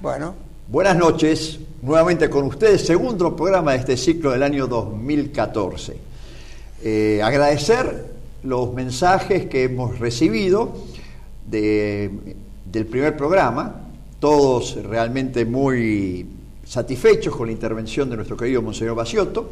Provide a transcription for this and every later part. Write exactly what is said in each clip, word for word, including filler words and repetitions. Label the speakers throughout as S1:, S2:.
S1: Bueno.
S2: Buenas noches, nuevamente con ustedes, segundo programa de este ciclo del año dos mil catorce. Eh, agradecer los mensajes que hemos recibido de, del primer programa, todos realmente muy satisfechos con la intervención de nuestro querido Monseñor Baciotto,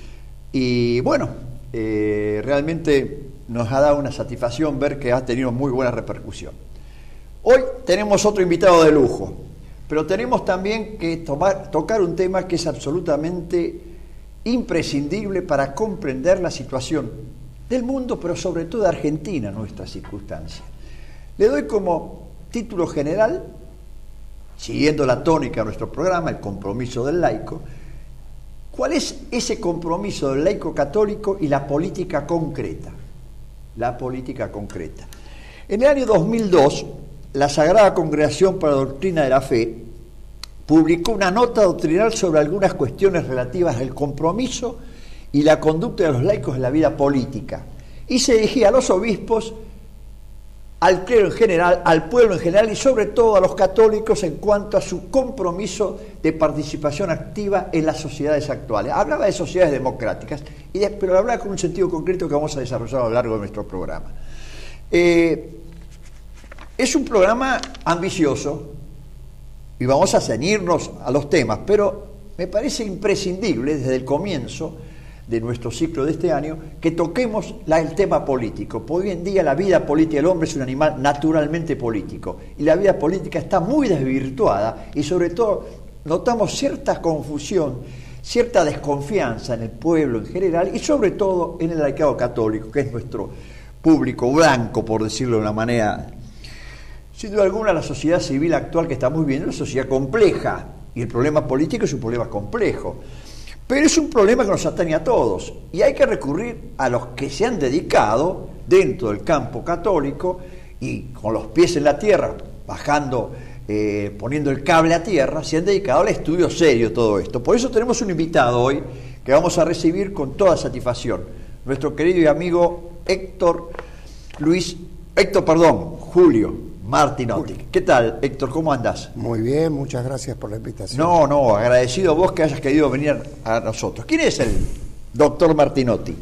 S2: y bueno, eh, realmente nos ha dado una satisfacción ver que ha tenido muy buena repercusión. Hoy tenemos otro invitado de lujo, pero tenemos también que tomar, tocar un tema que es absolutamente imprescindible para comprender la situación del mundo, pero sobre todo de Argentina, nuestras circunstancias. Le doy como título general, siguiendo la tónica de nuestro programa, el compromiso del laico. ¿Cuál es ese compromiso del laico católico y la política concreta? La política concreta. En el año dos mil dos, la Sagrada Congregación para la Doctrina de la Fe publicó una nota doctrinal sobre algunas cuestiones relativas al compromiso y la conducta de los laicos en la vida política, y se dirigía a los obispos, al clero en general, al pueblo en general y sobre todo a los católicos en cuanto a su compromiso de participación activa en las sociedades actuales. Hablaba de sociedades democráticas, y de, pero hablaba con un sentido concreto que vamos a desarrollar a lo largo de nuestro programa. Eh, es un programa ambicioso y vamos a ceñirnos a los temas, pero me parece imprescindible desde el comienzo de nuestro ciclo de este año que toquemos la, el tema político, porque hoy en día la vida política del hombre es un animal naturalmente político y la vida política está muy desvirtuada y sobre todo notamos cierta confusión, cierta desconfianza en el pueblo en general y sobre todo en el laicado católico, que es nuestro público blanco, por decirlo de una manera. Sin duda alguna, la sociedad civil actual que estamos viviendo es una sociedad compleja y el problema político es un problema complejo. Pero es un problema que nos atañe a todos y hay que recurrir a los que se han dedicado dentro del campo católico y con los pies en la tierra, bajando, eh, poniendo el cable a tierra, se han dedicado al estudio serio de todo esto. Por eso tenemos un invitado hoy que vamos a recibir con toda satisfacción, nuestro querido y amigo Héctor Luis, Héctor, perdón, Julio Martinotti. ¿Qué tal, Héctor? ¿Cómo andás?
S1: Muy bien, muchas gracias por la invitación.
S2: No, no, agradecido a vos que hayas querido venir a nosotros. ¿Quién es el doctor Martinotti?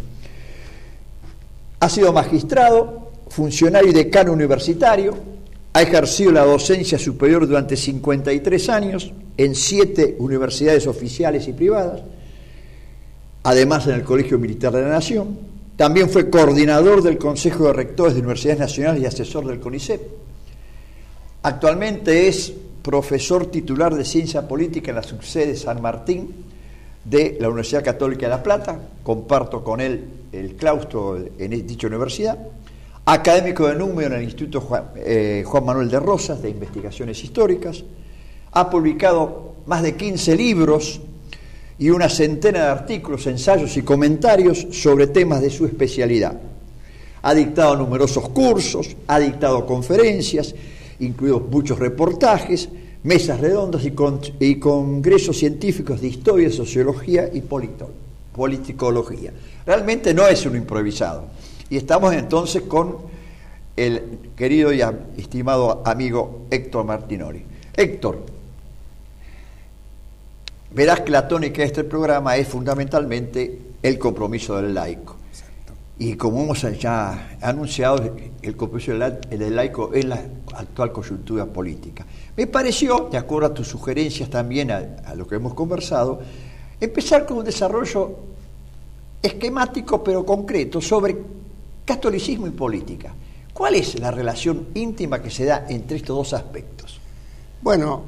S2: Ha sido magistrado, funcionario y decano universitario, ha ejercido la docencia superior durante cincuenta y tres años en siete universidades oficiales y privadas, además en el Colegio Militar de la Nación. También fue coordinador del Consejo de Rectores de Universidades Nacionales y asesor del CONICET. Actualmente es profesor titular de Ciencia Política en la subsede San Martín de la Universidad Católica de La Plata. Comparto con él el claustro en dicha universidad. Académico de número en el Instituto Juan, eh, Juan Manuel de Rosas de Investigaciones Históricas. Ha publicado más de quince libros y una centena de artículos, ensayos y comentarios sobre temas de su especialidad. Ha dictado numerosos cursos, ha dictado conferencias, incluidos muchos reportajes, mesas redondas y, con, y congresos científicos de historia, sociología y polito, politicología. Realmente no es un improvisado. Y estamos entonces con el querido y estimado amigo Héctor Martinori. Héctor, verás que la tónica de este programa es fundamentalmente el compromiso del laico. Y como hemos ya anunciado, el compromiso del laico es la actual coyuntura política. Me pareció, de acuerdo a tus sugerencias también, a, a lo que hemos conversado, empezar con un desarrollo esquemático pero concreto sobre catolicismo y política. ¿Cuál es la relación íntima que se da entre estos dos aspectos?
S1: Bueno,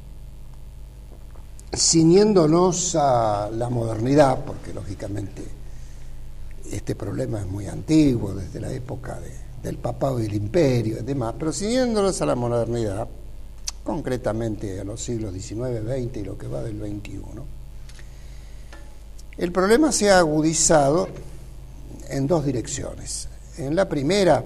S1: ciñéndonos a la modernidad, porque lógicamente este problema es muy antiguo, desde la época de, del papado y del imperio y demás, pero ciñéndonos a la modernidad, concretamente a los siglos diecinueve, veinte y lo que va del veintiuno, el problema se ha agudizado en dos direcciones. En la primera,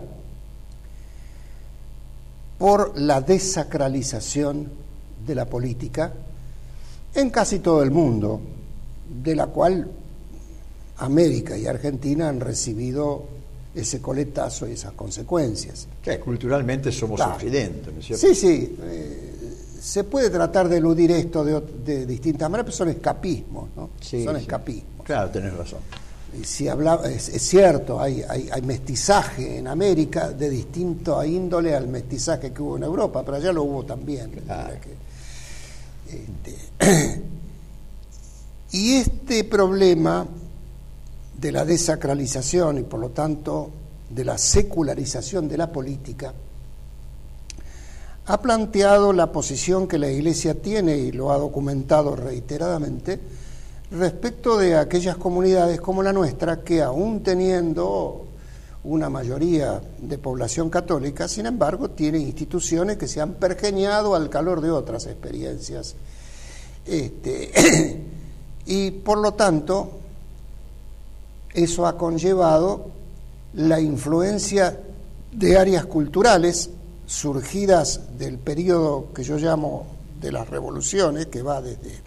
S1: por la desacralización de la política en casi todo el mundo, de la cual América y Argentina han recibido ese coletazo y esas consecuencias.
S2: Que culturalmente somos claro. Occidente, ¿no es cierto?
S1: Sí, sí. Eh, se puede tratar de eludir esto de, de distintas maneras, pero son escapismos, ¿no?
S2: Sí,
S1: son
S2: sí.
S1: escapismos.
S2: Claro, tenés razón.
S1: Si habla, es, es cierto, hay, hay, hay mestizaje en América de distinto índole al mestizaje que hubo en Europa, pero allá lo hubo también.
S2: Claro.
S1: Que, este, y este problema de la desacralización y por lo tanto de la secularización de la política ha planteado la posición que la Iglesia tiene, y lo ha documentado reiteradamente, respecto de aquellas comunidades como la nuestra, que aún teniendo una mayoría de población católica, sin embargo, tiene instituciones que se han pergeñado al calor de otras experiencias. Este, y por lo tanto, eso ha conllevado la influencia de áreas culturales surgidas del periodo que yo llamo de las revoluciones, que va desde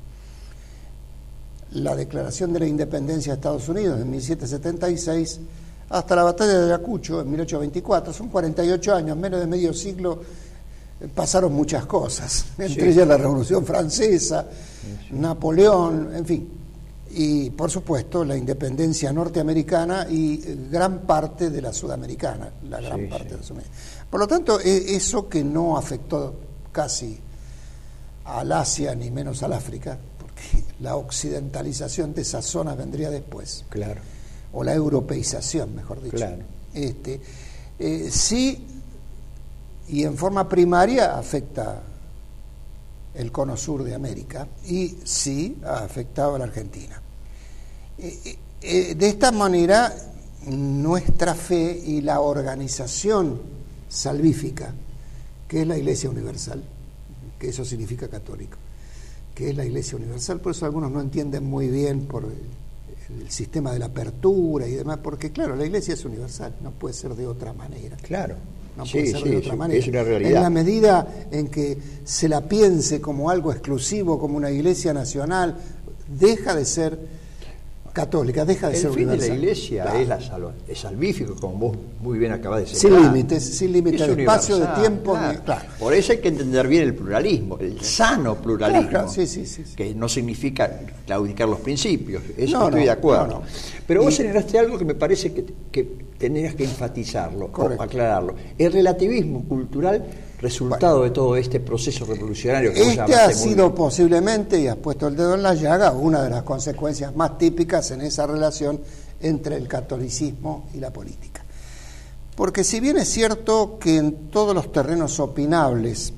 S1: la declaración de la independencia de Estados Unidos en mil setecientos setenta y seis hasta la batalla de Ayacucho en mil ochocientos veinticuatro. Son cuarenta y ocho años, menos de medio siglo, pasaron muchas cosas, entre sí. ellas la Revolución Francesa, sí. Napoleón, en fin, y por supuesto la independencia norteamericana y gran parte de la sudamericana, la gran sí, parte sí. de la sudamericana. Por lo tanto, eso que no afectó casi al Asia ni menos al África, porque la occidentalización de esas zonas vendría después.
S2: Claro.
S1: O la europeización, mejor dicho.
S2: Claro.
S1: Este, eh, sí, y en forma primaria afecta el cono sur de América, y sí ha afectado a la Argentina. Eh, eh, de esta manera, nuestra fe y la organización salvífica, que es la Iglesia Universal, que eso significa católico, que es la Iglesia Universal, por eso algunos no entienden muy bien por el sistema de la apertura y demás, porque claro, la Iglesia es universal, no puede ser de otra manera.
S2: Claro.
S1: No
S2: sí,
S1: puede ser
S2: sí,
S1: de otra
S2: sí,
S1: manera.
S2: Es una realidad.
S1: En la medida en que se la piense como algo exclusivo, como una Iglesia nacional, deja de ser católica, deja de
S2: el
S1: ser
S2: fin
S1: universal.
S2: de la Iglesia claro. es, la salva, es salvífico, como vos muy bien acabas de decir.
S1: Sin límites, sin límites de espacio, de tiempo.
S2: Claro.
S1: Ni, claro.
S2: Por eso hay que entender bien el pluralismo, el sano pluralismo,
S1: claro, claro. Sí, sí, sí, sí.
S2: que no significa claudicar los principios, eso
S1: no,
S2: estoy
S1: no,
S2: de acuerdo.
S1: No, no.
S2: Pero vos
S1: y,
S2: generaste algo que me parece que, que tenías que enfatizarlo,
S1: correcto.
S2: o aclararlo. El relativismo cultural, resultado bueno, de todo este proceso revolucionario que
S1: este ha sido bien. Posiblemente, y has puesto el dedo en la llaga, una de las consecuencias más típicas en esa relación entre el catolicismo y la política. Porque si bien es cierto que en todos los terrenos opinables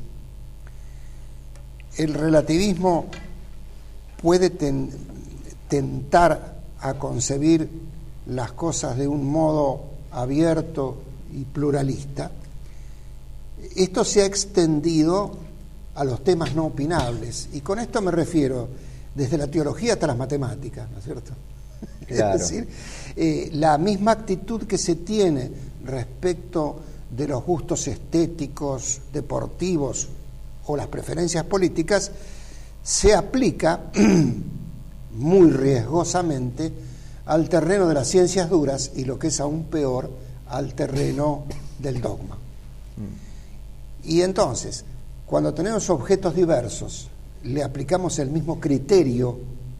S1: el relativismo puede ten, tentar a concebir las cosas de un modo abierto y pluralista, esto se ha extendido a los temas no opinables, y con esto me refiero desde la teología hasta las matemáticas, ¿no es cierto?
S2: Claro.
S1: Es decir, eh, la misma actitud que se tiene respecto de los gustos estéticos, deportivos o las preferencias políticas, se aplica muy riesgosamente al terreno de las ciencias duras y, lo que es aún peor, al terreno del dogma. Y entonces, cuando tenemos objetos diversos, le aplicamos el mismo criterio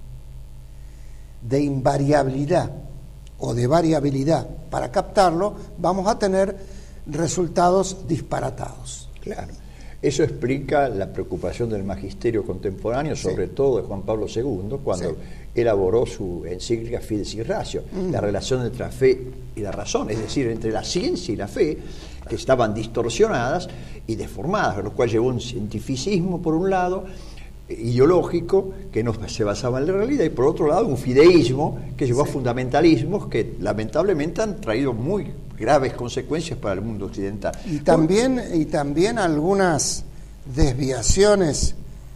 S1: de invariabilidad o de variabilidad para captarlo, vamos a tener resultados disparatados.
S2: Claro. Eso explica la preocupación del magisterio contemporáneo, sobre sí. todo de Juan Pablo segundo, cuando sí. elaboró su encíclica Fides y Ratio, mm. la relación entre la fe y la razón, es decir, entre la ciencia y la fe, que estaban distorsionadas y deformadas, lo cual llevó un cientificismo, por un lado, ideológico, que no se basaba en la realidad, y por otro lado un fideísmo que llevó sí. a fundamentalismos que lamentablemente han traído muy graves consecuencias para el mundo occidental.
S1: Y también, por... y también algunas desviaciones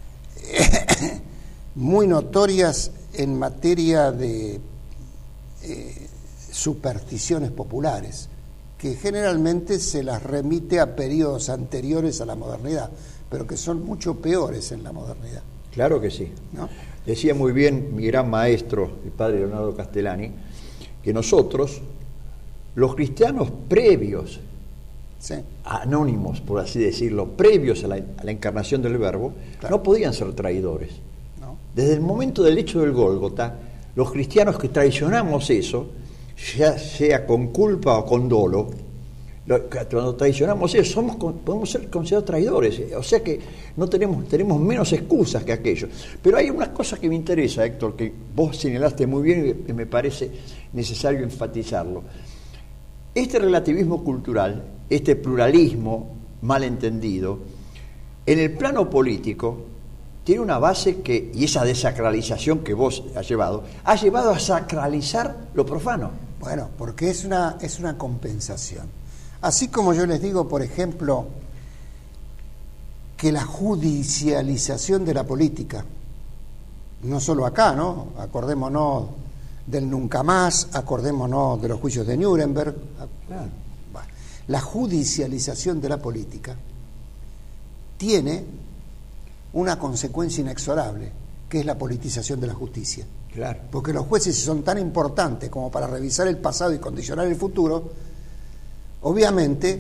S1: muy notorias en materia de eh, supersticiones populares, que generalmente se las remite a periodos anteriores a la modernidad, pero que son mucho peores en la modernidad.
S2: Claro que sí. ¿No? Decía muy bien mi gran maestro, el padre Leonardo Castellani, que nosotros, los cristianos previos
S1: sí.
S2: anónimos, por así decirlo, previos a la, a la encarnación del Verbo, claro. no podían ser traidores. No. Desde el momento del hecho del Gólgota, los cristianos que traicionamos eso, ya sea con culpa o con dolo, lo, cuando traicionamos eso, somos, podemos ser considerados traidores. O sea que no tenemos, tenemos menos excusas que aquellos. Pero hay una cosa que me interesa, Héctor, que vos señalaste muy bien y me parece necesario enfatizarlo. Este relativismo cultural, este pluralismo mal entendido, en el plano político tiene una base que, y esa desacralización que vos has llevado, ha llevado a sacralizar lo profano.
S1: Bueno, porque es una, es una compensación. Así como yo les digo, por ejemplo, que la judicialización de la política, no solo acá, ¿no? Acordémonos del nunca más, acordémonos de los juicios de Nuremberg. Claro. La judicialización de la política tiene una consecuencia inexorable, que es la politización de la justicia.
S2: Claro.
S1: Porque los jueces son tan importantes como para revisar el pasado y condicionar el futuro, obviamente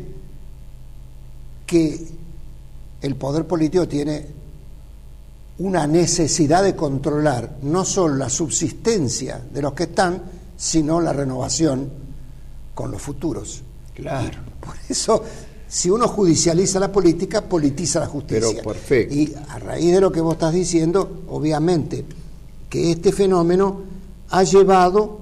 S1: que el poder político tiene una necesidad de controlar no solo la subsistencia de los que están, sino la renovación con los futuros.
S2: Claro.
S1: Y por eso, si uno judicializa la política, politiza la justicia.
S2: Pero perfecto.
S1: Y a raíz de lo que vos estás diciendo, obviamente que este fenómeno ha llevado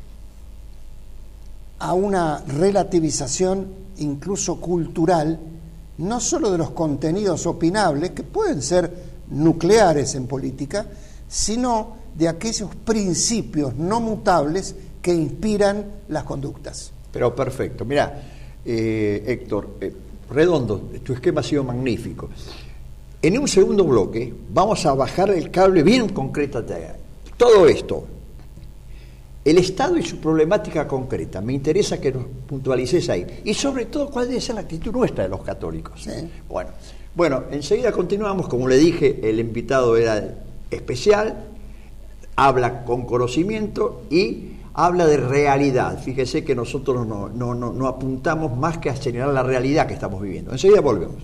S1: a una relativización incluso cultural, no solo de los contenidos opinables, que pueden ser nucleares en política, sino de aquellos principios no mutables que inspiran las conductas.
S2: Pero perfecto. Mirá, eh, Héctor, eh, redondo, tu esquema ha sido magnífico. En un segundo bloque vamos a bajar el cable bien concretamente. Todo esto, el Estado y su problemática concreta, me interesa que nos puntualices ahí. Y sobre todo, ¿cuál debe ser la actitud nuestra de los católicos?
S1: Sí.
S2: Bueno, bueno, enseguida continuamos. Como le dije, el invitado era especial, habla con conocimiento y habla de realidad. Fíjese que nosotros no, no, no, no apuntamos más que a señalar la realidad que estamos viviendo. Enseguida volvemos.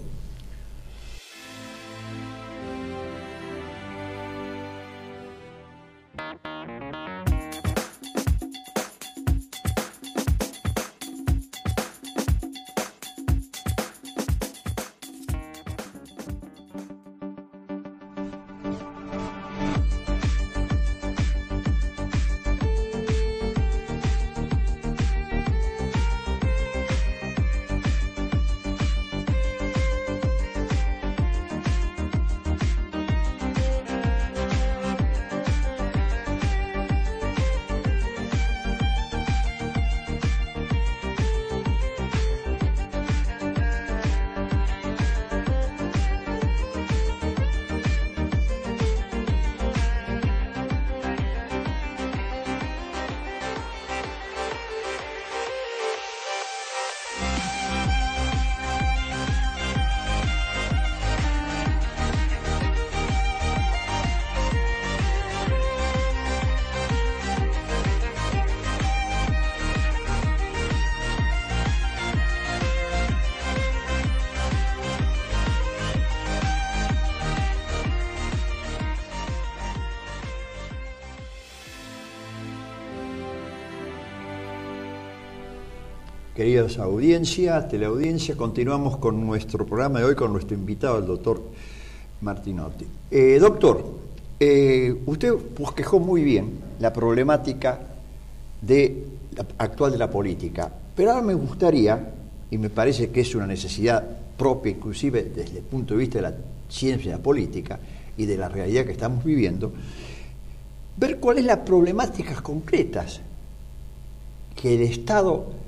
S2: Queridas audiencia, teleaudiencia, continuamos con nuestro programa de hoy con nuestro invitado, el doctor Martinotti. Eh, doctor, eh, usted bosquejó muy bien la problemática de, la, actual de la política, pero ahora me gustaría, y me parece que es una necesidad propia, inclusive desde el punto de vista de la ciencia política y de la realidad que estamos viviendo, ver cuáles son las problemáticas concretas que el Estado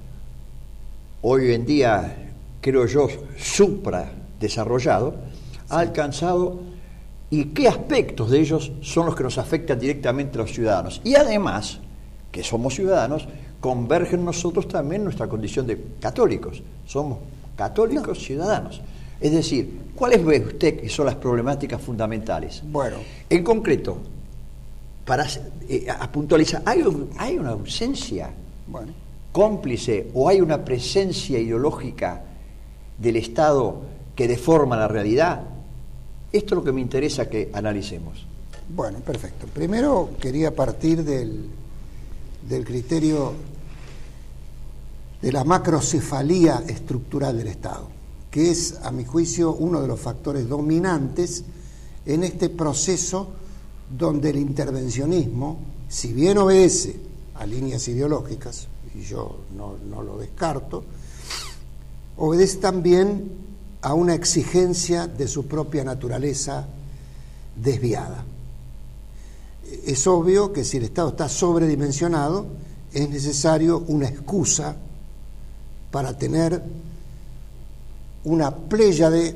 S2: hoy en día, creo yo, supra desarrollado, ha alcanzado y qué aspectos de ellos son los que nos afectan directamente a los ciudadanos. Y además, que somos ciudadanos, converge en nosotros también nuestra condición de católicos. Somos católicos no. ciudadanos. Es decir, ¿cuáles ve usted que son las problemáticas fundamentales?
S1: Bueno.
S2: En concreto, para eh, a puntualizar, ¿hay, un, hay una ausencia?
S1: Bueno.
S2: cómplice o hay una presencia ideológica del Estado que deforma la realidad? Esto es lo que me interesa que analicemos.
S1: Bueno, perfecto. Primero quería partir del, del criterio de la macrocefalía estructural del Estado, que es, a mi juicio, uno de los factores dominantes en este proceso donde el intervencionismo, si bien obedece a líneas ideológicas, y yo no, no lo descarto, obedece también a una exigencia de su propia naturaleza desviada. Es obvio que si el Estado está sobredimensionado, es necesario una excusa para tener una pléyade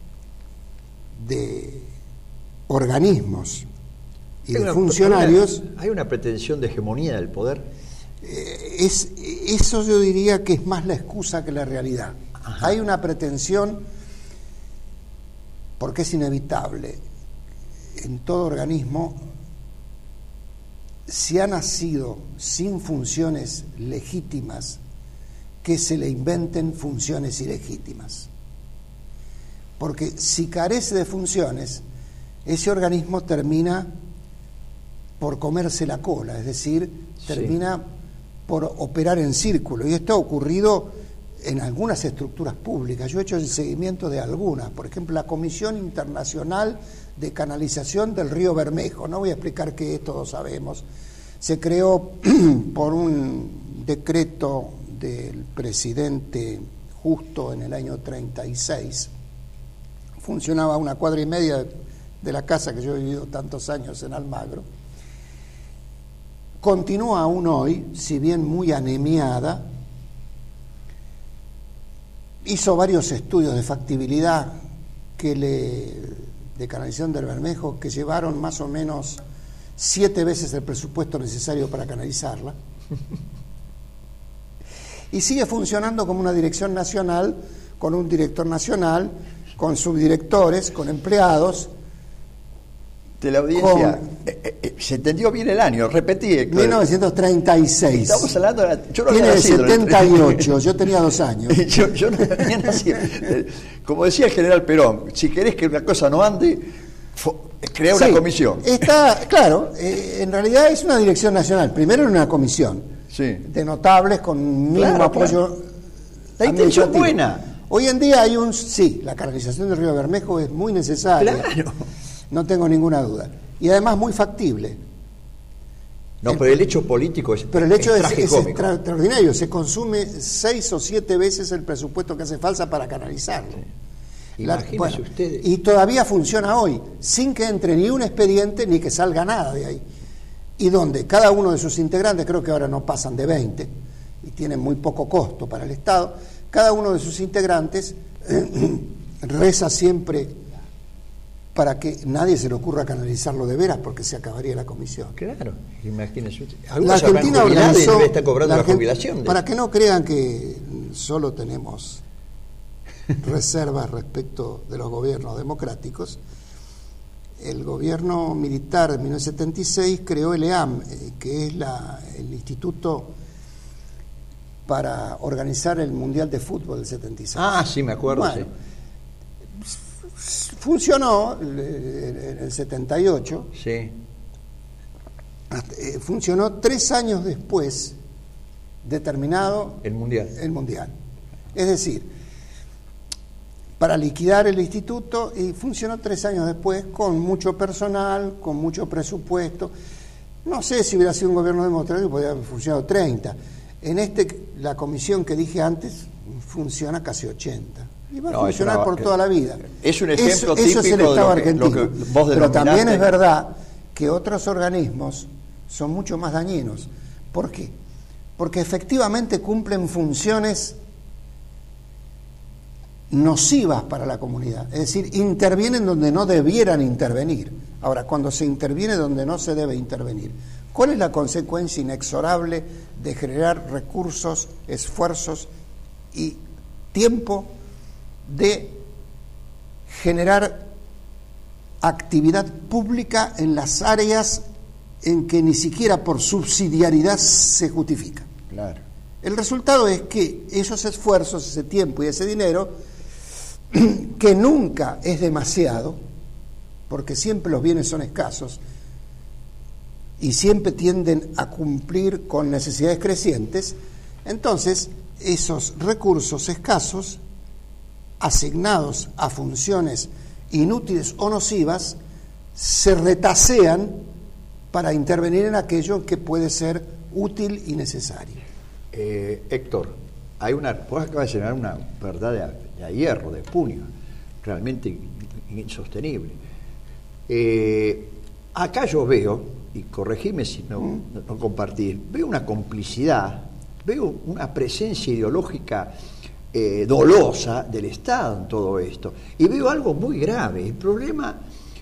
S1: de organismos y de funcionarios.
S2: Hay una, hay una pretensión de hegemonía del poder.
S1: Eh, es, eso yo diría que es más la excusa que la realidad. Ajá. Hay una pretensión, porque es inevitable, en todo organismo, si ha nacido sin funciones legítimas, que se le inventen funciones ilegítimas. Porque si carece de funciones, ese organismo termina por comerse la cola, es decir, termina sí. por operar en círculo. Y esto ha ocurrido en algunas estructuras públicas. Yo he hecho el seguimiento de algunas. Por ejemplo, la Comisión Internacional de Canalización del Río Bermejo. No voy a explicar qué es, todos sabemos. Se creó por un decreto del presidente Justo en el año treinta y seis. Funcionaba a una cuadra y media de la casa que yo he vivido tantos años en Almagro. Continúa aún hoy, si bien muy anemiada. Hizo varios estudios de factibilidad que le, de canalización del Bermejo que llevaron más o menos siete veces el presupuesto necesario para canalizarla. Y sigue funcionando como una dirección nacional, con un director nacional, con subdirectores, con empleados.
S2: De la audiencia, con, eh, eh, se entendió bien el año, repetí.
S1: mil novecientos treinta y seis.
S2: Estamos hablando de la, yo no
S1: Tiene
S2: había
S1: nacido, setenta y ocho, yo tenía dos años.
S2: yo, yo no había nacido. Como decía el general Perón, si querés que una cosa no ande, crea una sí, comisión.
S1: Está, claro, eh, en realidad es una dirección nacional. Primero en una comisión sí. de notables con mínimo claro, apoyo.
S2: Claro. La intención buena.
S1: Hoy en día hay un, sí, la canalización del río Bermejo es muy necesaria.
S2: Claro.
S1: No tengo ninguna duda. Y además muy factible.
S2: No, el, pero el hecho político es
S1: Pero el hecho es,
S2: es,
S1: es extraordinario. Se consume seis o siete veces el presupuesto que hace falta para canalizarlo.
S2: Sí. Imagínense bueno, ustedes.
S1: Y todavía funciona hoy, sin que entre ni un expediente ni que salga nada de ahí. Y donde cada uno de sus integrantes, creo que ahora no pasan de veinte, y tienen muy poco costo para el Estado, cada uno de sus integrantes reza siempre para que nadie se le ocurra canalizarlo de veras, porque se acabaría la comisión.
S2: Claro, imagínense usted.
S1: La Argentina organizó,
S2: debe estar cobrando la,
S1: la
S2: jubilación.
S1: Para que no crean que solo tenemos reservas respecto de los gobiernos democráticos, el gobierno militar de mil novecientos setenta y seis creó el E A M, eh, que es la, el instituto para organizar el Mundial de Fútbol del setenta y seis.
S2: Ah, sí, me acuerdo,
S1: bueno,
S2: sí.
S1: Funcionó en el setenta y ocho.
S2: Sí.
S1: Funcionó tres años después de terminado
S2: el mundial.
S1: el mundial. Es decir, para liquidar el instituto, y funcionó tres años después con mucho personal, con mucho presupuesto. No sé si hubiera sido un gobierno democrático, podría haber funcionado treinta. En este, la comisión que dije antes, funciona casi ochenta. Y va a no, funcionar una, por toda la vida.
S2: Es un ejemplo
S1: eso,
S2: típico
S1: eso es el Estado
S2: de lo que,
S1: argentino.
S2: Lo que vos
S1: Pero también es verdad que otros organismos son mucho más dañinos. ¿Por qué? Porque efectivamente cumplen funciones nocivas para la comunidad. Es decir, intervienen donde no debieran intervenir. Ahora, cuando se interviene donde no se debe intervenir, ¿cuál es la consecuencia inexorable de generar recursos, esfuerzos y tiempo de generar actividad pública en las áreas en que ni siquiera por subsidiariedad se justifica?
S2: Claro.
S1: El resultado es que esos esfuerzos, ese tiempo y ese dinero que nunca es demasiado, porque siempre los bienes son escasos y siempre tienden a cumplir con necesidades crecientes, entonces esos recursos escasos asignados a funciones inútiles o nocivas se retasean para intervenir en aquello que puede ser útil y necesario.
S2: Eh, Héctor, hay una, vos acabas de llenar una verdad de, de hierro, de puño, realmente insostenible. Eh, acá yo veo, y corregime si no, ¿Mm? no, no compartís, veo una complicidad, veo una presencia ideológica eh, dolosa del Estado en todo esto, y veo algo muy grave. El problema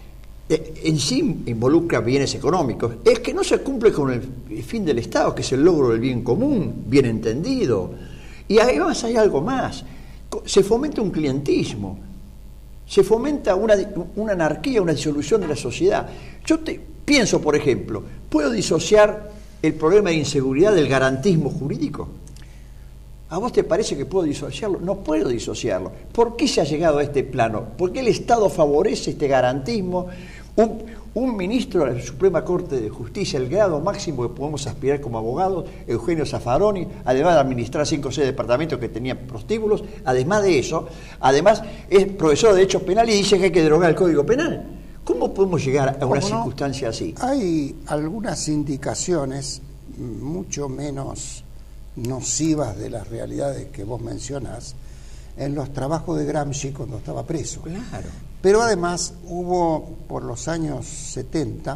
S2: eh, en sí involucra bienes económicos, es que no se cumple con el, el fin del Estado, que es el logro del bien común, bien entendido, y además hay algo más, se fomenta un clientismo, se fomenta una, una anarquía, una disolución de la sociedad. Yo te, pienso, por ejemplo, ¿puedo disociar el problema de inseguridad del garantismo jurídico? ¿A vos te parece que puedo disociarlo? No puedo disociarlo. ¿Por qué se ha llegado a este plano? ¿Por qué el Estado favorece este garantismo? Un, un ministro de la Suprema Corte de Justicia, el grado máximo que podemos aspirar como abogados, Eugenio Zaffaroni, además de administrar cinco o seis departamentos que tenían prostíbulos, además de eso, además es profesor de Derecho Penal y dice que hay que derogar el Código Penal. ¿Cómo podemos llegar a una circunstancia no? así?
S1: Hay algunas indicaciones mucho menos nocivas de las realidades que vos mencionás en los trabajos de Gramsci cuando estaba preso.
S2: Claro.
S1: Pero además hubo por los años setenta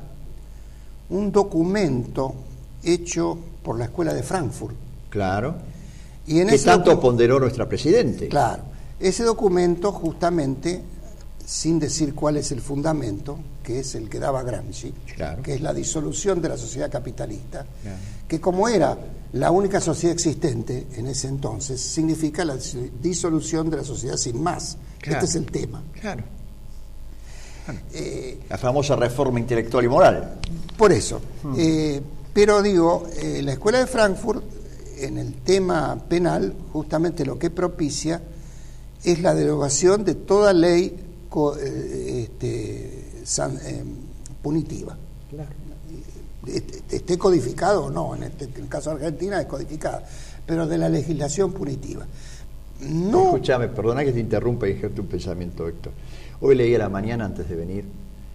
S1: un documento hecho por la Escuela de Frankfurt.
S2: Claro.
S1: Y en
S2: que
S1: ese
S2: tanto ponderó nuestra Presidente.
S1: Claro. Ese documento justamente, sin decir cuál es el fundamento, que es el que daba Gramsci,
S2: claro.
S1: que es la disolución de la sociedad capitalista,
S2: claro.
S1: que como era la única sociedad existente en ese entonces, significa la disolución de la sociedad sin más.
S2: Claro.
S1: Este es el tema.
S2: Claro. Claro.
S1: Eh,
S2: la famosa reforma intelectual y moral.
S1: Por eso.
S2: Hmm.
S1: Eh, pero digo, eh, la Escuela de Frankfurt, en el tema penal, justamente lo que propicia es la derogación de toda ley co, eh, este, san, eh, punitiva.
S2: Claro.
S1: Esté codificado o no, en, este, en el caso de Argentina es codificada, pero de la legislación punitiva. No.
S2: Escúchame, perdona que te interrumpa y ejerte un pensamiento, Héctor. Hoy leí a la mañana, antes de venir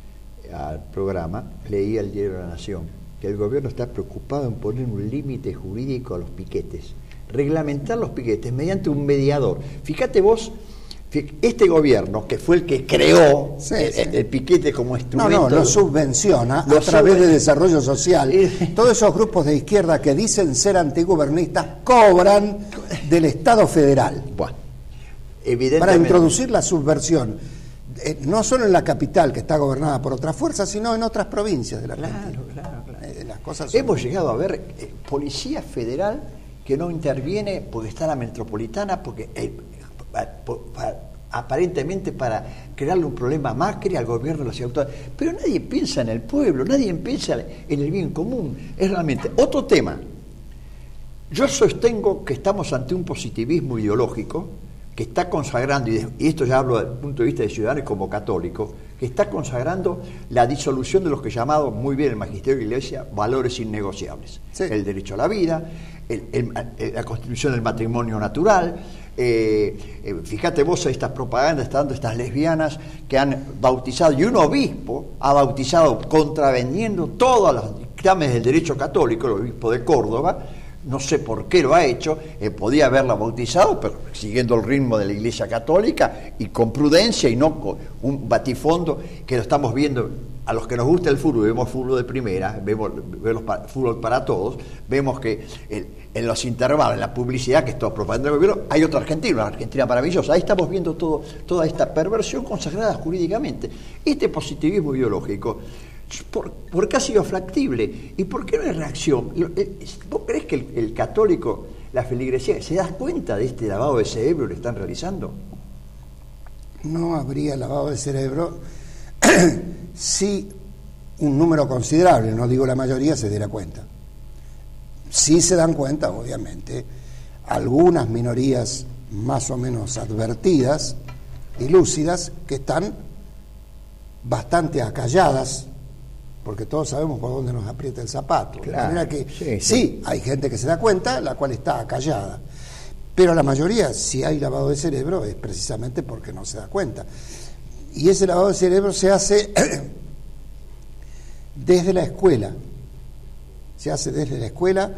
S2: al programa, leí al diario de la Nación que el gobierno está preocupado en poner un límite jurídico a los piquetes, reglamentar los piquetes mediante un mediador. Fíjate vos, este gobierno, que fue el que creó sí, el, sí. el piquete como instrumento...
S1: No, no, lo subvenciona lo a través subven... de desarrollo social. Todos esos grupos de izquierda que dicen ser antigubernistas cobran del Estado federal.
S2: Bueno, evidentemente...
S1: Para introducir la subversión, eh, no solo en la capital, que está gobernada por otras fuerzas, sino en otras provincias de la Argentina.
S2: Claro, claro, claro.
S1: Eh, las cosas son...
S2: Hemos llegado a ver eh, policía federal que no interviene porque está la metropolitana, porque... Eh, Para, para, aparentemente para crearle un problema a Macri, al gobierno de la ciudad, pero nadie piensa en el pueblo, nadie piensa en el bien común. Es realmente otro tema. Yo sostengo que estamos ante un positivismo ideológico que está consagrando, y esto ya hablo desde el punto de vista de ciudadano y como católico, que está consagrando la disolución de los que llamado muy bien el magisterio de la Iglesia valores innegociables. Sí. El derecho a la vida, el, el, el, la constitución del matrimonio natural. Eh, eh, fíjate vos a estas propagandas, están dando estas lesbianas que han bautizado, y un obispo ha bautizado contravendiendo todos los dictámenes del derecho católico, el obispo de Córdoba. No sé por qué lo ha hecho, eh, podía haberla bautizado, pero siguiendo el ritmo de la Iglesia Católica y con prudencia y no con un batifondo que lo estamos viendo. A los que nos gusta el fútbol, vemos fútbol de primera, vemos, vemos fútbol para todos, vemos que el, en los intervalos, en la publicidad, que es toda propaganda del gobierno, hay otra Argentina, una Argentina maravillosa. Ahí estamos viendo todo, toda esta perversión consagrada jurídicamente. Este positivismo ideológico, ¿por, por qué ha sido factible? ¿Y por qué no hay reacción? ¿Vos creés que el, el católico, la feligresía, se da cuenta de este lavado de cerebro que le están realizando?
S1: No habría lavado de cerebro si un número considerable, no digo la mayoría, se diera cuenta. Sí se dan cuenta, obviamente, algunas minorías más o menos advertidas, y lúcidas que están bastante acalladas, porque todos sabemos por dónde nos aprieta el zapato.
S2: Claro,
S1: de manera que
S2: sí,
S1: sí,
S2: sí,
S1: hay gente que se da cuenta, la cual está acallada. Pero la mayoría, si hay lavado de cerebro, es precisamente porque no se da cuenta. Y ese lavado de cerebro se hace desde la escuela. Se hace desde la escuela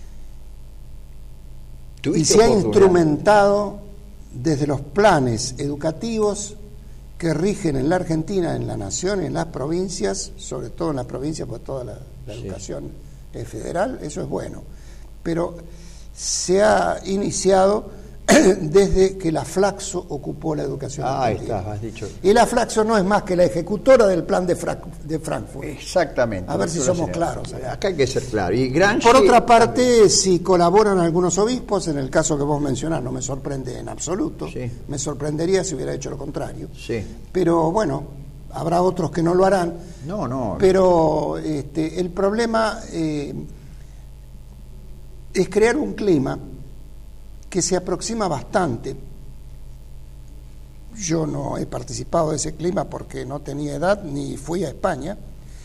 S1: y se ha instrumentado desde los planes educativos que rigen en la Argentina, en la nación, en las provincias, sobre todo en las provincias, pues toda la, la
S2: sí.
S1: educación es federal, eso es bueno. Pero se ha iniciado desde que la Flaxo ocupó la educación
S2: Ah, ahí
S1: argentina.
S2: está, has dicho.
S1: Y la Flaxo no es más que la ejecutora del plan de, Fra de Frankfurt.
S2: Exactamente.
S1: A ver si somos claros. Acá.
S2: Acá hay que ser claros. Y Gramsci,
S1: Por otra parte, si colaboran algunos obispos, en el caso que vos mencionás, no me sorprende en absoluto.
S2: Sí.
S1: Me sorprendería si hubiera hecho lo contrario.
S2: Sí.
S1: Pero bueno, habrá otros que no lo harán.
S2: No, no.
S1: Pero este, el problema eh, es crear un clima que se aproxima bastante. Yo no he participado de ese clima porque no tenía edad ni fui a España,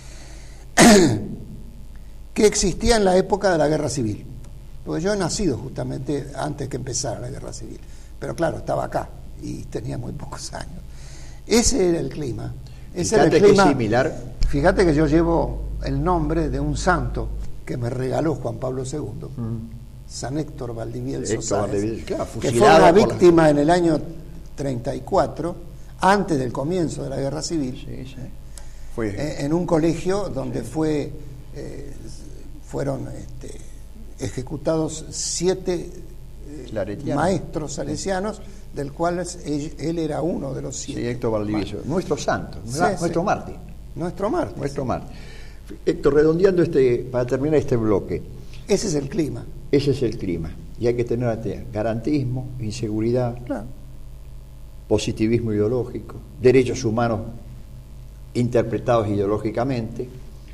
S1: que existía en la época de la Guerra Civil. Porque yo he nacido justamente antes que empezara la Guerra Civil. Pero claro, estaba acá y tenía muy pocos años. Ese era el clima. Ese
S2: Fíjate
S1: era el clima.
S2: que es similar.
S1: Fíjate que yo llevo el nombre de un santo que me regaló Juan Pablo segundo. Mm. San Héctor Valdivielso
S2: Héctor
S1: Sáez,
S2: Valdivielso, claro,
S1: que fue una víctima
S2: la...
S1: en el año treinta y cuatro, antes del comienzo de la Guerra Civil,
S2: sí, sí. Fue...
S1: eh, en un colegio donde
S2: sí.
S1: fue eh, fueron este, ejecutados siete eh, maestros salesianos, del cual él, él era uno de los siete.
S2: Sí, Héctor Valdivielso, nuestro santo,
S1: sí,
S2: nuestro
S1: sí.
S2: mártir.
S1: Nuestro mártir.
S2: Nuestro mártir. Héctor, redondeando este, para terminar este bloque.
S1: Ese es el clima.
S2: Ese es el clima. Y hay que tener garantismo, inseguridad,
S1: claro.
S2: positivismo ideológico, derechos humanos interpretados ideológicamente.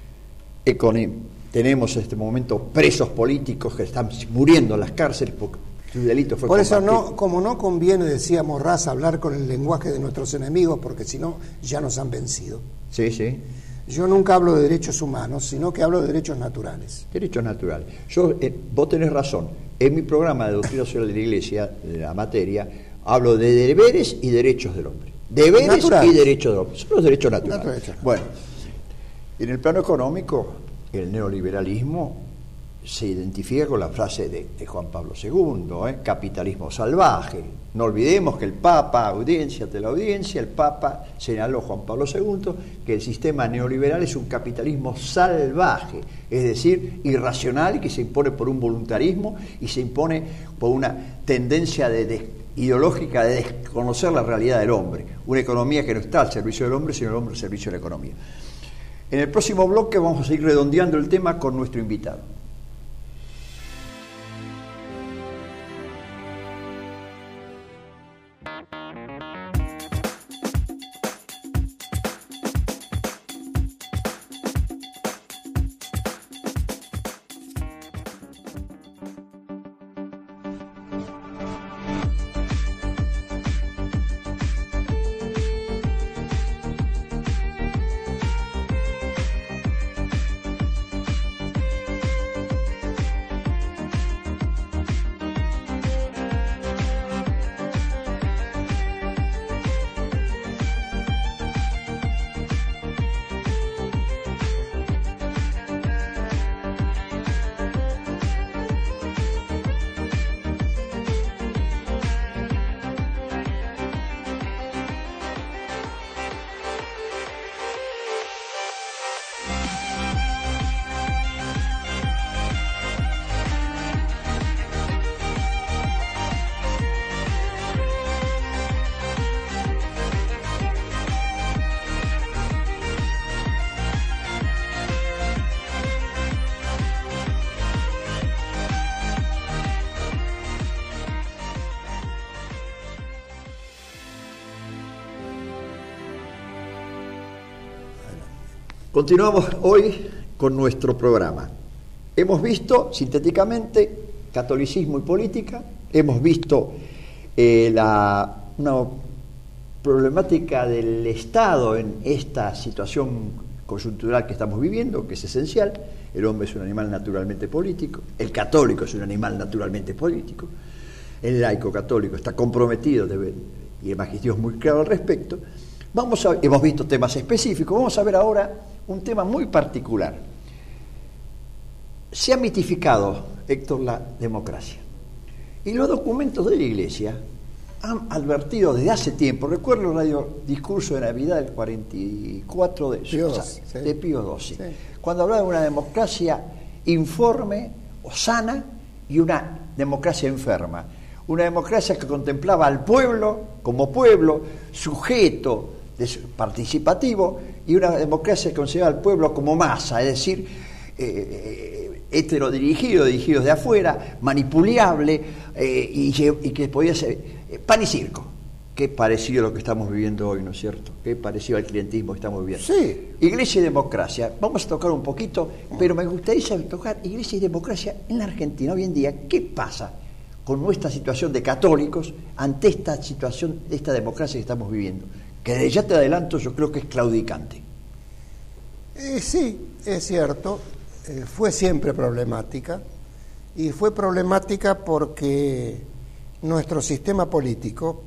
S2: Tenemos en este momento presos políticos que están muriendo en las cárceles porque su delito fue
S1: Por eso,
S2: compartido.
S1: no, como no conviene, decíamos Raz, hablar con el lenguaje de nuestros enemigos, porque si no, ya nos han vencido.
S2: Sí, sí.
S1: Yo nunca hablo de derechos humanos, sino que hablo de derechos naturales.
S2: Derechos naturales. Yo, eh, vos tenés razón. En mi programa de Doctrina Social de la Iglesia, de la materia, hablo de deberes y derechos del hombre. Deberes naturales. Y derechos del hombre. Son los derechos naturales. naturales. Bueno, en el plano económico, el neoliberalismo se identifica con la frase de, de Juan Pablo segundo, ¿eh? Capitalismo salvaje. No olvidemos que el Papa, audiencia de la audiencia, el Papa señaló, Juan Pablo segundo, que el sistema neoliberal es un capitalismo salvaje, es decir, irracional, que se impone por un voluntarismo y se impone por una tendencia de, de, ideológica de desconocer la realidad del hombre, una economía que no está al servicio del hombre, sino el hombre al servicio de la economía. En el próximo bloque vamos a seguir redondeando el tema con nuestro invitado. Continuamos hoy con nuestro programa. Hemos visto sintéticamente catolicismo y política, hemos visto eh, la, una problemática del Estado en esta situación coyuntural que estamos viviendo, que es esencial. El hombre es un animal naturalmente político, el católico es un animal naturalmente político, el laico católico está comprometido debe, y el magisterio es muy claro al respecto. Vamos a, hemos visto temas específicos, vamos a ver ahora un tema muy particular. Se ha mitificado, Héctor, la democracia, y los documentos de la Iglesia han advertido desde hace tiempo. Recuerdo el radio discurso de Navidad del cuarenta y cuatro de,
S1: Pío
S2: o sea,
S1: doce, sí.
S2: de Pío doce,
S1: Sí.
S2: cuando hablaba de una democracia informe o sana y una democracia enferma. Una democracia que contemplaba al pueblo como pueblo, sujeto participativo, y una democracia que consideraba al pueblo como masa, es decir, eh, heterodirigido, dirigido de afuera, manipulable, eh, y, y que podía ser eh, pan y circo. Qué parecido a lo que estamos viviendo hoy, ¿no es cierto? Qué parecido al clientismo que estamos viviendo.
S1: Sí.
S2: Iglesia y democracia. Vamos a tocar un poquito, pero me gustaría tocar Iglesia y democracia en la Argentina hoy en día. ¿Qué pasa con nuestra situación de católicos ante esta situación, esta democracia que estamos viviendo? Que desde ya te adelanto, yo creo que es claudicante.
S1: Eh, sí, es cierto. Eh, fue siempre problemática. Y fue problemática porque nuestro sistema político,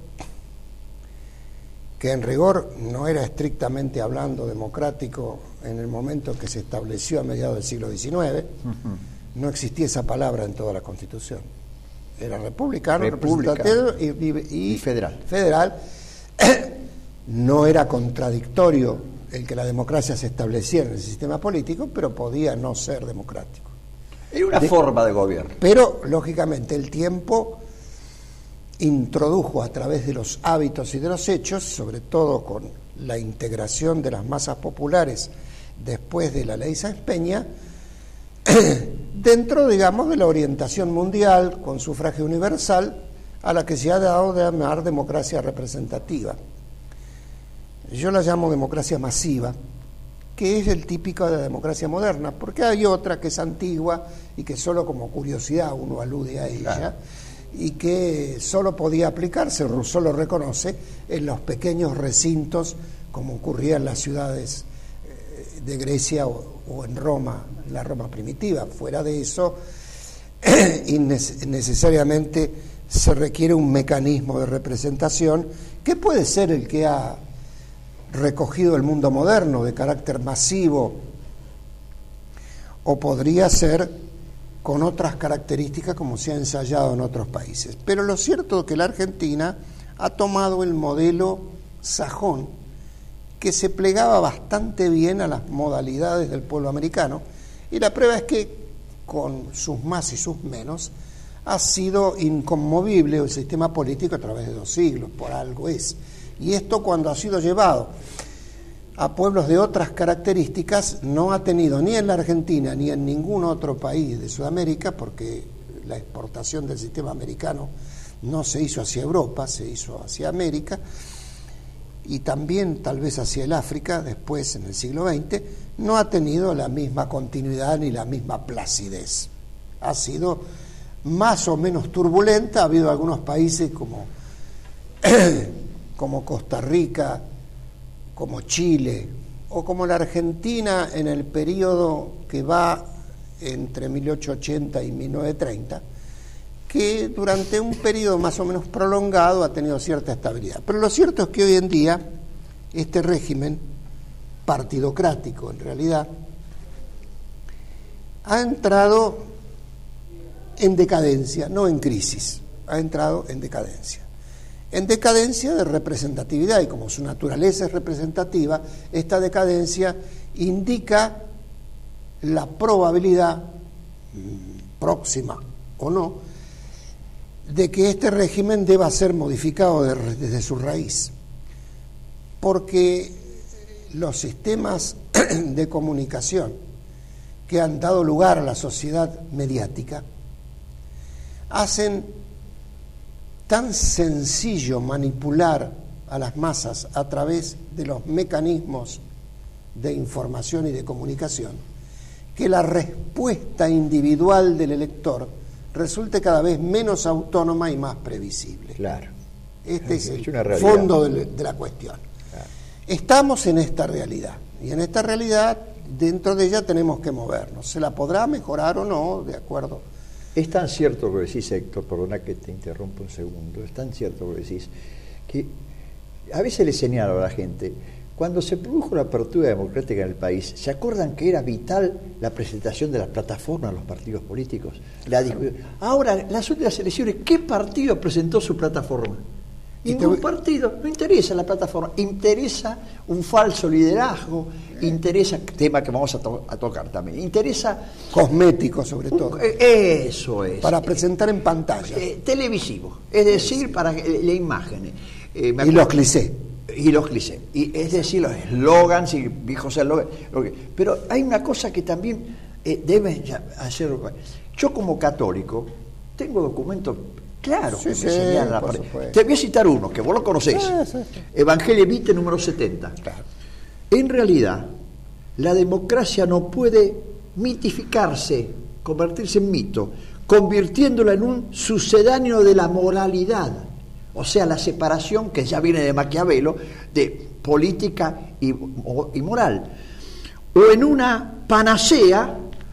S1: que en rigor no era estrictamente hablando democrático en el momento que se estableció a mediados del siglo diecinueve, uh-huh. no existía esa palabra en toda la Constitución. Era republicano, representativo y, y,
S2: y federal.
S1: federal. No era contradictorio el que la democracia se estableciera en el sistema político, pero podía no ser democrático.
S2: Era una de, forma de gobierno.
S1: Pero, lógicamente, el tiempo introdujo a través de los hábitos y de los hechos, sobre todo con la integración de las masas populares después de la ley Sáenz Peña, dentro, digamos, de la orientación mundial con sufragio universal a la que se ha dado de llamar democracia representativa. Yo la llamo democracia masiva, que es el típico de la democracia moderna, porque hay otra que es antigua y que solo como curiosidad uno alude a ella, claro. y que solo podía aplicarse, Rousseau lo reconoce, en los pequeños recintos como ocurría en las ciudades de Grecia o, o en Roma, la Roma primitiva. Fuera de eso, necesariamente se requiere un mecanismo de representación que puede ser el que ha recogido el mundo moderno de carácter masivo, o podría ser con otras características como se ha ensayado en otros países. Pero lo cierto es que la Argentina ha tomado el modelo sajón, que se plegaba bastante bien a las modalidades del pueblo americano, y la prueba es que con sus más y sus menos ha sido inconmovible el sistema político a través de dos siglos, por algo es. Y esto, cuando ha sido llevado a pueblos de otras características, no ha tenido ni en la Argentina ni en ningún otro país de Sudamérica, porque la exportación del sistema americano no se hizo hacia Europa, se hizo hacia América, y también tal vez hacia el África, después en el siglo veinte, no ha tenido la misma continuidad ni la misma placidez. Ha sido más o menos turbulenta, ha habido algunos países como... como Costa Rica, como Chile, o como la Argentina en el periodo que va entre mil ochocientos ochenta y mil novecientos treinta, que durante un periodo más o menos prolongado ha tenido cierta estabilidad. Pero lo cierto es que hoy en día este régimen partidocrático, en realidad, ha entrado en decadencia, no en crisis, ha entrado en decadencia. En decadencia de representatividad, y como su naturaleza es representativa, esta decadencia indica la probabilidad, próxima o no, de que este régimen deba ser modificado de, desde su raíz, porque los sistemas de comunicación que han dado lugar a la sociedad mediática hacen tan sencillo manipular a las masas a través de los mecanismos de información y de comunicación, que la respuesta individual del elector resulte cada vez menos autónoma y más previsible.
S2: Claro.
S1: Este es,
S2: es
S1: el fondo de, de la cuestión.
S2: Claro.
S1: Estamos en esta realidad, y en esta realidad, dentro de ella tenemos que movernos. ¿Se la podrá mejorar o no? De acuerdo.
S2: Es tan cierto lo que decís, Héctor, perdona que te interrumpa un segundo, es tan cierto lo que decís, que a veces le señalo a la gente, cuando se produjo la apertura democrática en el país, ¿se acuerdan que era vital la presentación de las plataformas a los partidos políticos? La discusión. Ahora, las últimas elecciones, ¿qué partido presentó su plataforma? Ningún voy... partido, no interesa la plataforma, interesa un falso liderazgo, interesa, tema que vamos a, to a tocar también, interesa...
S1: Cosmético sobre todo.
S2: Un, eso es.
S1: Para presentar en pantalla.
S2: Eh, televisivo, es decir, para eh, la imagen.
S1: Eh, y los clichés.
S2: Y los clichés. Y es decir, los eslogans y viejos eslogans. Pero hay una cosa que también eh, debe hacer... Yo como católico tengo documentos... Claro,
S1: sí,
S2: que
S1: sí,
S2: me señalan la
S1: por
S2: Te voy a citar uno, que vos lo conocés.
S1: Sí, sí, sí.
S2: Evangelio Vitae número setenta.
S1: Claro.
S2: En realidad, la democracia no puede mitificarse, convertirse en mito, convirtiéndola en un sucedáneo de la moralidad. O sea, la separación, que ya viene de Maquiavelo, de política y, y moral. O en una panacea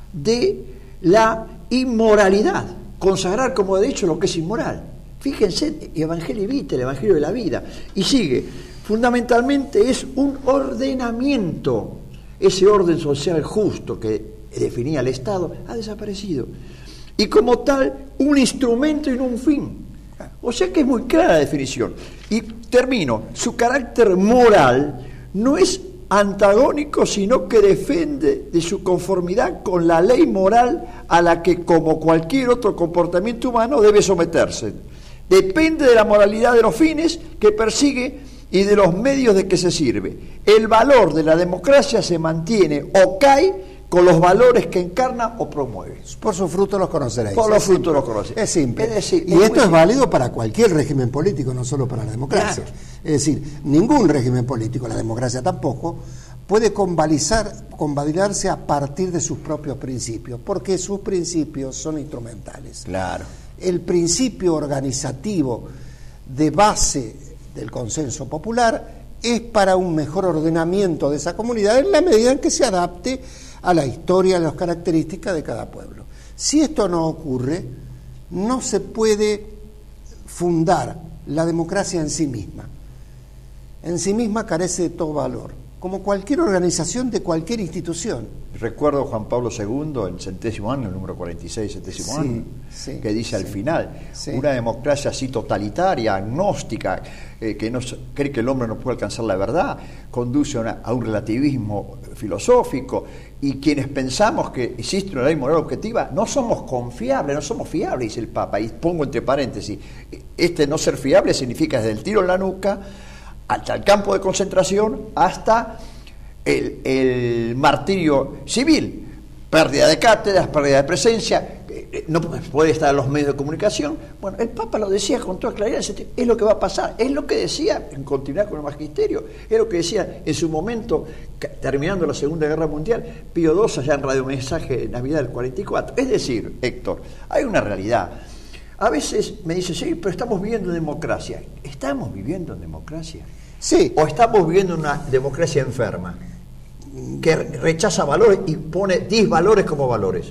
S2: de la inmoralidad. Consagrar como derecho lo que es inmoral. Fíjense, Evangelio Vitae, el Evangelio de la vida. Y sigue, fundamentalmente es un ordenamiento. Ese orden social justo que definía el Estado ha desaparecido. Y como tal, un instrumento y no un fin. O sea que es muy clara la definición. Y termino, su carácter moral no es antagónico, sino que depende de su conformidad con la ley moral a la que, como cualquier otro comportamiento humano, debe someterse. Depende de la moralidad de los fines que persigue y de los medios de que se sirve. El valor de la democracia se mantiene o cae con los valores que encarna o promueve.
S1: Por sus frutos los conoceréis.
S2: Por los frutos los conoceréis.
S1: Es simple.
S2: Es decir,
S1: y
S2: es
S1: esto es
S2: simple.
S1: válido para cualquier régimen político, no solo para la democracia.
S2: Claro.
S1: Es decir, ningún régimen político, la democracia tampoco, puede convalidar, convalidarse a partir de sus propios principios, porque sus principios son instrumentales.
S2: Claro.
S1: El principio organizativo de base del consenso popular es para un mejor ordenamiento de esa comunidad en la medida en que se adapte a la historia, a las características de cada pueblo. Si esto no ocurre, no se puede fundar la democracia en sí misma. En sí misma carece de todo valor, como cualquier organización de cualquier institución.
S2: Recuerdo a Juan Pablo segundo, en centésimo año, el número cuarenta y seis, centésimo
S1: sí,
S2: año,
S1: sí,
S2: que dice
S1: sí,
S2: al final,
S1: sí.
S2: una democracia así totalitaria, agnóstica, eh, que no cree que el hombre no puede alcanzar la verdad, conduce a, una, a un relativismo filosófico, y quienes pensamos que existe una ley moral objetiva, no somos confiables, no somos fiables, dice el Papa, y pongo entre paréntesis, este no ser fiable significa desde el tiro en la nuca, hasta el campo de concentración, hasta el, el martirio civil, pérdida de cátedras, pérdida de presencia, no puede estar en los medios de comunicación. Bueno, el Papa lo decía con toda claridad, es lo que va a pasar, es lo que decía, en continuidad con el magisterio, es lo que decía en su momento, terminando la Segunda Guerra Mundial, Pío segundo, allá en Radio Mensaje de Navidad del cuarenta y cuatro. Es decir, Héctor, hay una realidad. A veces me dice, sí, pero estamos viviendo en democracia. ¿Estamos viviendo en democracia?
S1: Sí.
S2: ¿O estamos viviendo una democracia enferma? Que rechaza valores y pone disvalores como valores.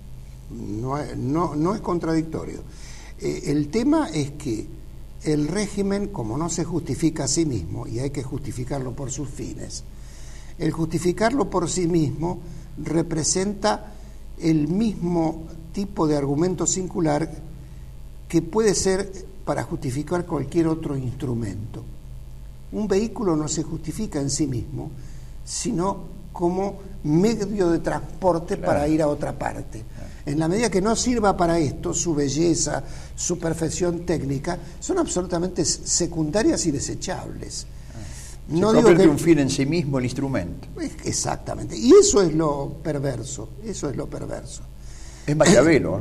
S1: No, no, no es contradictorio. Eh, el tema es que el régimen, como no se justifica a sí mismo, y hay que justificarlo por sus fines, el justificarlo por sí mismo representa el mismo tipo de argumento singular que puede ser para justificar cualquier otro instrumento. Un vehículo no se justifica en sí mismo, sino como medio de transporte, claro, para ir a otra parte. Claro. En la medida que no sirva para esto, su belleza, su perfección técnica, son absolutamente secundarias y desechables.
S2: Se no convierte digo que un fin en sí mismo el instrumento.
S1: Exactamente. Y eso es lo perverso, eso es lo perverso.
S2: Es Maquiavelo, ¿eh?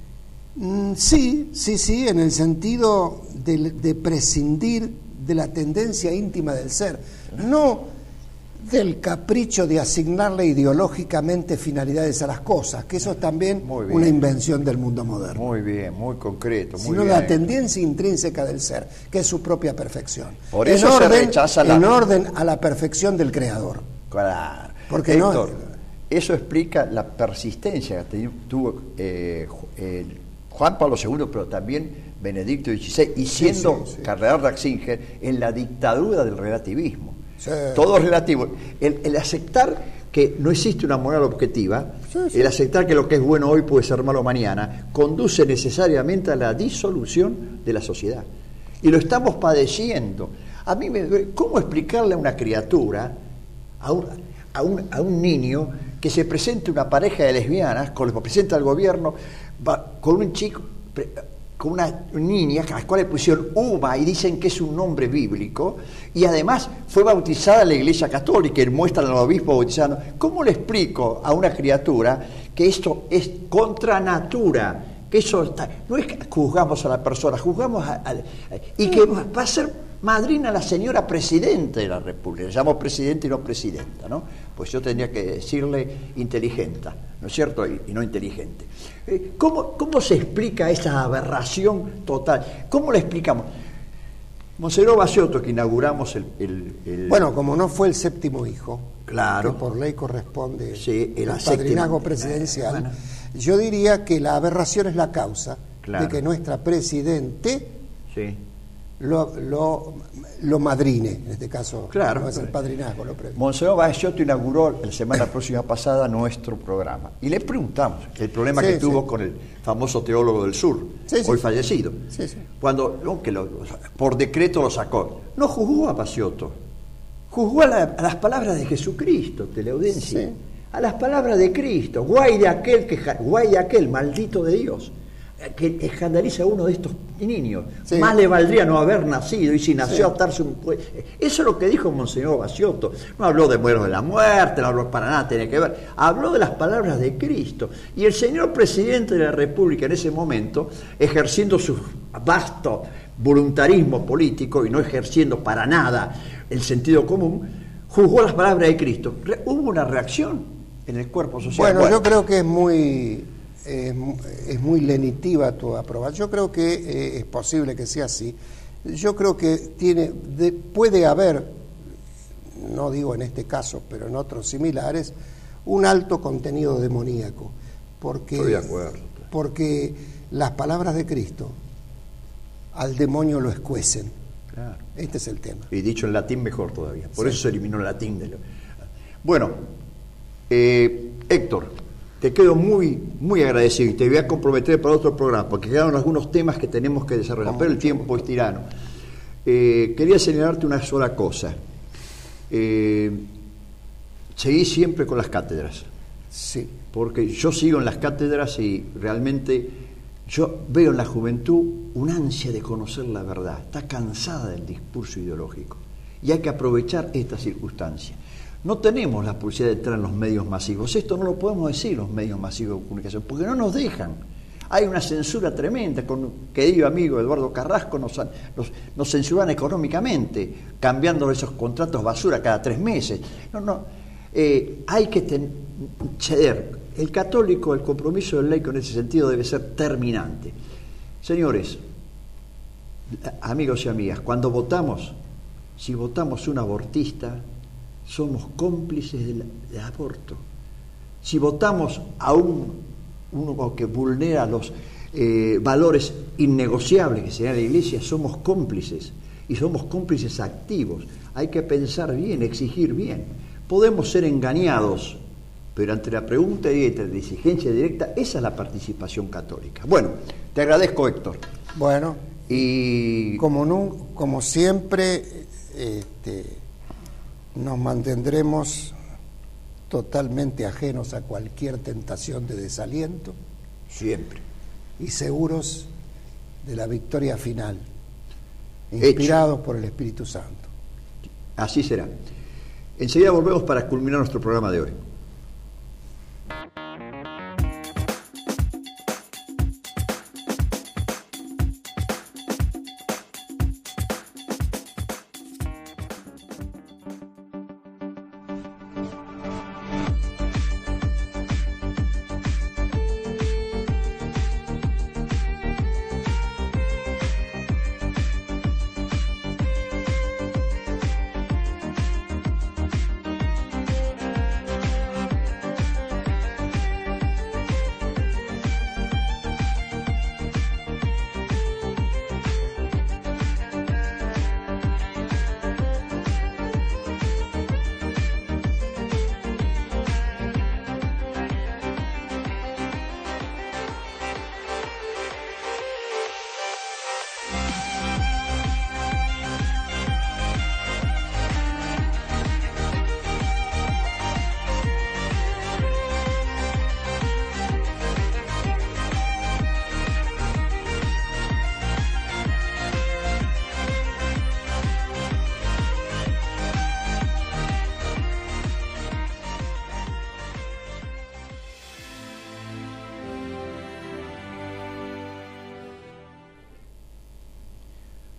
S1: Sí, sí, sí, en el sentido de, de prescindir de la tendencia íntima del ser. No del capricho de asignarle ideológicamente finalidades a las cosas, que eso es también una invención del mundo moderno.
S2: Muy bien, muy concreto. Muy
S1: sino
S2: bien.
S1: la tendencia intrínseca del ser, que es su propia perfección.
S2: Por eso en orden, se rechaza la...
S1: en orden a la perfección del Creador.
S2: Claro.
S1: Porque
S2: Héctor,
S1: no...
S2: eso explica la persistencia que tuvo eh, eh, Juan Pablo segundo, pero también Benedicto dieciséis, y siendo sí, sí, sí. Cardenal Ratzinger en la dictadura del relativismo. Sí. Todo es relativo. El, el aceptar que no existe una moral objetiva, sí, sí. el aceptar que lo que es bueno hoy puede ser malo mañana, conduce necesariamente a la disolución de la sociedad. Y lo estamos padeciendo. A mí me duele, ¿cómo explicarle a una criatura, a un, a un, a un niño, que se presente una pareja de lesbianas, con lo que presenta el gobierno, va, con un chico, con una niña a la cual le pusieron Uma y dicen que es un nombre bíblico, y además fue bautizada en la Iglesia Católica y muestran al obispo bautizando? ¿Cómo le explico a una criatura que esto es contra natura? Que eso está, no es que juzgamos a la persona, juzgamos a, a, a, y que va a ser madrina la señora presidenta de la República. Le llamo presidente y no presidenta, ¿no? Pues yo tendría que decirle inteligente, ¿no es cierto? Y, y no inteligente. ¿Cómo, ¿Cómo se explica esa aberración total? ¿Cómo le explicamos? Monseñor Baciotto, que inauguramos el, el, el...
S1: Bueno, como no fue el séptimo hijo,
S2: claro,
S1: que por ley corresponde
S2: sí, el
S1: padrinazgo presidencial, bueno. Yo diría que la aberración es la causa claro. de que nuestra presidente
S2: sí.
S1: lo, lo, lo madrine, en este caso
S2: claro.
S1: no es el padrinazgo. Lo
S2: Monseñor Baciotto inauguró la semana próxima pasada nuestro programa y le preguntamos el problema sí, que tuvo sí. con el famoso teólogo del sur, sí, hoy sí. fallecido,
S1: sí, sí.
S2: cuando no, que lo, por decreto lo sacó. No juzgó a Baciotto, juzgó a, la, a las palabras de Jesucristo, Teleudensi. Sí. A las palabras de Cristo, guay de aquel, que, guay de aquel maldito de Dios, que escandaliza a uno de estos niños. Sí. Más le valdría no haber nacido, y si nació sí. atarse un... Eso es lo que dijo Monseñor Baciotto. No habló de mueros de la muerte, no habló para nada, tiene que ver. Habló de las palabras de Cristo. Y el señor presidente de la República en ese momento, ejerciendo su vasto voluntarismo político y no ejerciendo para nada el sentido común, juzgó las palabras de Cristo. Hubo una reacción en el cuerpo social.
S1: Bueno, bueno. yo creo que es muy eh, es muy lenitiva tu aprobación. Yo creo que eh, es posible que sea así. Yo creo que tiene de, puede haber, no digo en este caso, pero en otros similares, un alto contenido demoníaco, porque
S2: Estoy de acuerdo.
S1: porque las palabras de Cristo al demonio lo escuecen.
S2: Claro.
S1: Este es el tema.
S2: Y dicho en latín mejor todavía. Por sí. eso se eliminó el latín. De lo... Bueno, eh, Héctor, te quedo muy, muy agradecido y te voy a comprometer para otro programa, porque quedaron algunos temas que tenemos que desarrollar, pero el tiempo es tirano. Eh, quería señalarte una sola cosa. Eh, seguí siempre con las cátedras.
S1: Sí.
S2: Porque yo sigo en las cátedras y realmente yo veo en la juventud una ansia de conocer la verdad. Está cansada del discurso ideológico y hay que aprovechar esta circunstancia. No tenemos la posibilidad de entrar en los medios masivos. Esto no lo podemos decir los medios masivos de comunicación, porque no nos dejan. Hay una censura tremenda. Con querido amigo Eduardo Carrasco nos, nos, nos censuran económicamente, cambiando esos contratos basura cada tres meses. No, no. Eh, hay que ten, ceder. El católico, el compromiso del laico en ese sentido debe ser terminante. Señores, amigos y amigas, cuando votamos, si votamos un abortista, somos cómplices del, del aborto. Si votamos a un, uno que vulnera los eh, valores innegociables que sería la Iglesia, somos cómplices, y somos cómplices activos. Hay que pensar bien, exigir bien. Podemos ser engañados, pero ante la pregunta directa, la exigencia directa, esa es la participación católica. Bueno, te agradezco, Héctor.
S1: Bueno,
S2: y
S1: como, no, como siempre, este, nos mantendremos totalmente ajenos a cualquier tentación de desaliento.
S2: Siempre.
S1: Y seguros de la victoria final, inspirados Hecho. por el Espíritu Santo.
S2: Así será. Enseguida volvemos para culminar nuestro programa de hoy.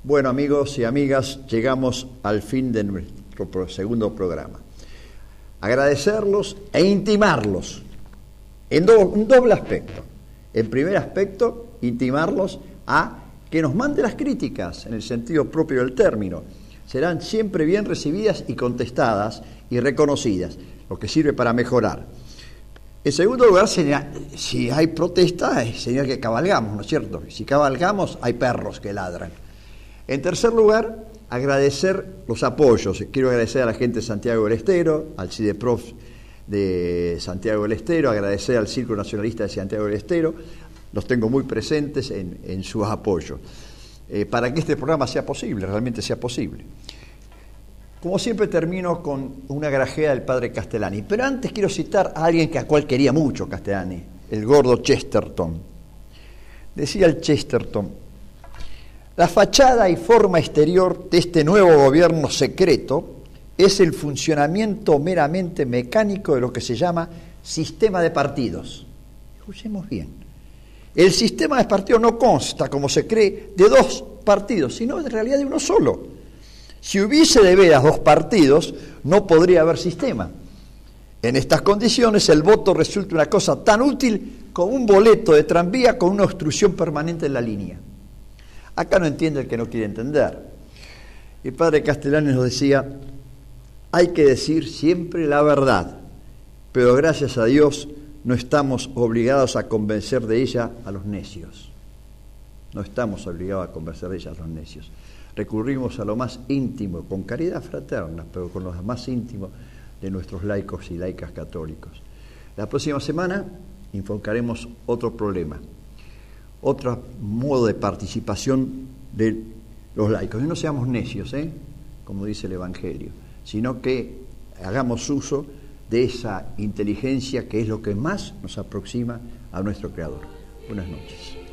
S2: Bueno, amigos y amigas, llegamos al fin de nuestro segundo programa. Agradecerlos e intimarlos en do, un doble aspecto. En primer aspecto, intimarlos a que nos mande las críticas, en el sentido propio del término. Serán siempre bien recibidas y contestadas y reconocidas, lo que sirve para mejorar. En segundo lugar, si hay protesta, es señal que cabalgamos, ¿no es cierto? Si cabalgamos, hay perros que ladran. En tercer lugar, agradecer los apoyos. Quiero agradecer a la gente de Santiago del Estero, al CIDEPROF de Santiago del Estero, agradecer al Círculo Nacionalista de Santiago del Estero. Los tengo muy presentes en, en sus apoyos, eh, para que este programa sea posible, realmente sea posible. Como siempre termino con una grajea del padre Castellani, pero antes quiero citar a alguien que a cual quería mucho Castellani, el gordo Chesterton. Decía el Chesterton: la fachada y forma exterior de este nuevo gobierno secreto es el funcionamiento meramente mecánico de lo que se llama sistema de partidos. Escuchemos bien. El sistema de partidos no consta, como se cree, de dos partidos, sino en realidad de uno solo. Si hubiese de veras dos partidos, no podría haber sistema. En estas condiciones, el voto resulta una cosa tan útil como un boleto de tranvía con una obstrucción permanente en la línea. Acá no entiende el que no quiere entender. El padre Castellani nos decía: hay que decir siempre la verdad, pero gracias a Dios no estamos obligados a convencer de ella a los necios. No estamos obligados a convencer de ella a los necios. Recurrimos a lo más íntimo, con caridad fraterna, pero con lo más íntimo de nuestros laicos y laicas católicos. La próxima semana enfocaremos otro problema, otro modo de participación de los laicos. Y no seamos necios, ¿eh? como dice el Evangelio, sino que hagamos uso de esa inteligencia que es lo que más nos aproxima a nuestro Creador. Buenas noches.